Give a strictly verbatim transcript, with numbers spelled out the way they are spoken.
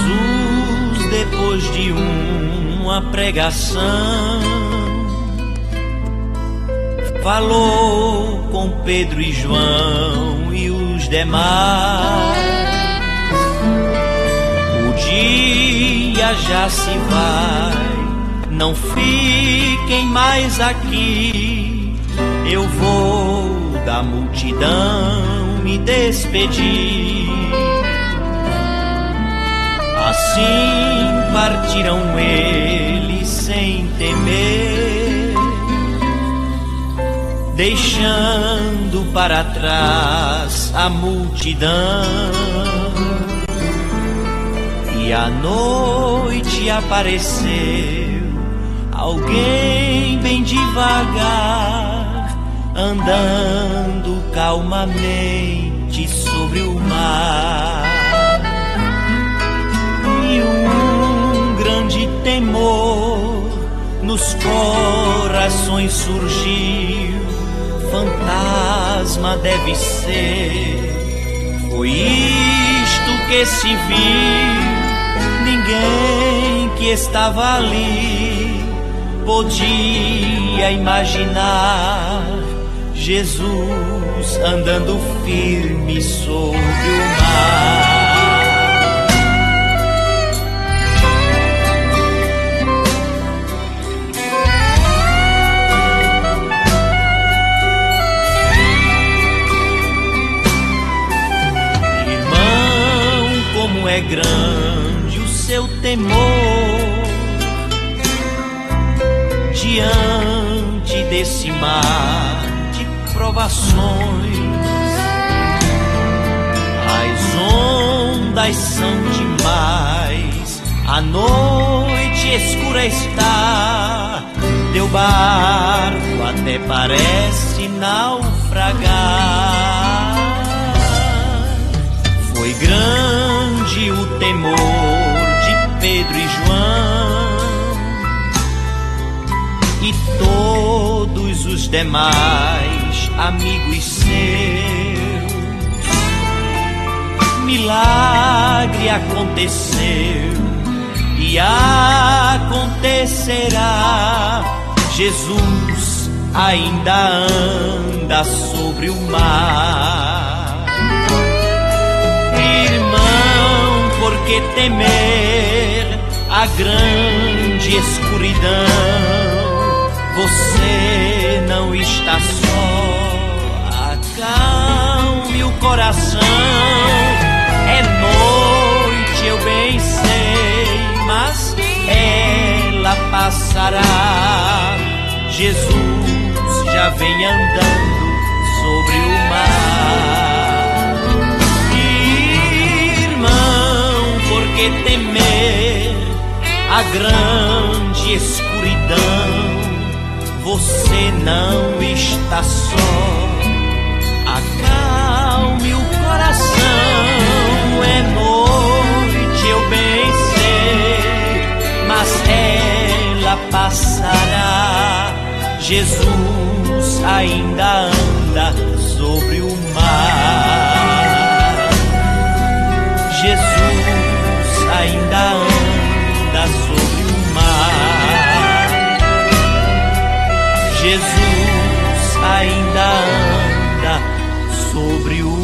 Jesus, depois de uma pregação, falou com Pedro e João e os demais. O dia já se vai, não fiquem mais aqui. Eu vou da multidão me despedir. Assim partiram eles sem temer, deixando para trás a multidão. E à noite apareceu alguém bem devagar, andando calmamente sobre o mar. E um grande temor nos corações surgiu. Fantasma deve ser, foi isto que se viu. Ninguém que estava ali podia imaginar Jesus andando firme sobre o mar. É grande o seu temor diante desse mar de provações. As ondas são demais, a noite escura está, teu barco até parece naufragar. Foi grande o temor de Pedro e João e todos os demais amigos seus. Milagre aconteceu e acontecerá. Jesus ainda anda sobre o mar. Por que temer a grande escuridão? Você não está só, acalme o coração. É noite, eu bem sei, mas ela passará. Jesus já vem andando sobre o mar. Por que temer a grande escuridão? Você não está só, acalme o coração. É noite, eu bem sei, mas ela passará. Jesus ainda anda sobre o mar. Jesus ainda anda sobre o mar. Jesus ainda anda sobre o mar.